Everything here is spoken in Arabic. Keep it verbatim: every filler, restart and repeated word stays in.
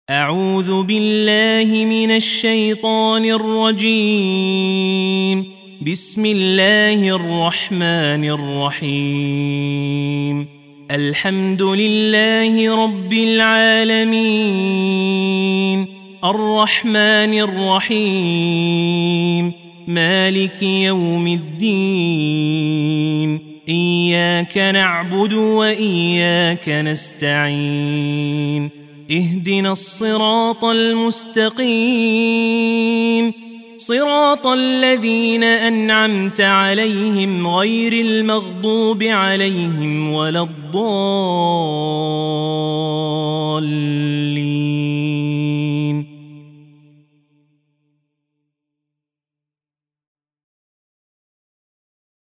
أعوذ بالله من الشيطان الرجيم. بسم الله الرحمن الرحيم. الحمد لله رب العالمين، الرحمن الرحيم، مالك يوم الدين، إياك نعبد وإياك نستعين، اهدنا الصراط المستقيم، صراط الذين أنعمت عليهم غير المغضوب عليهم ولا الضالين.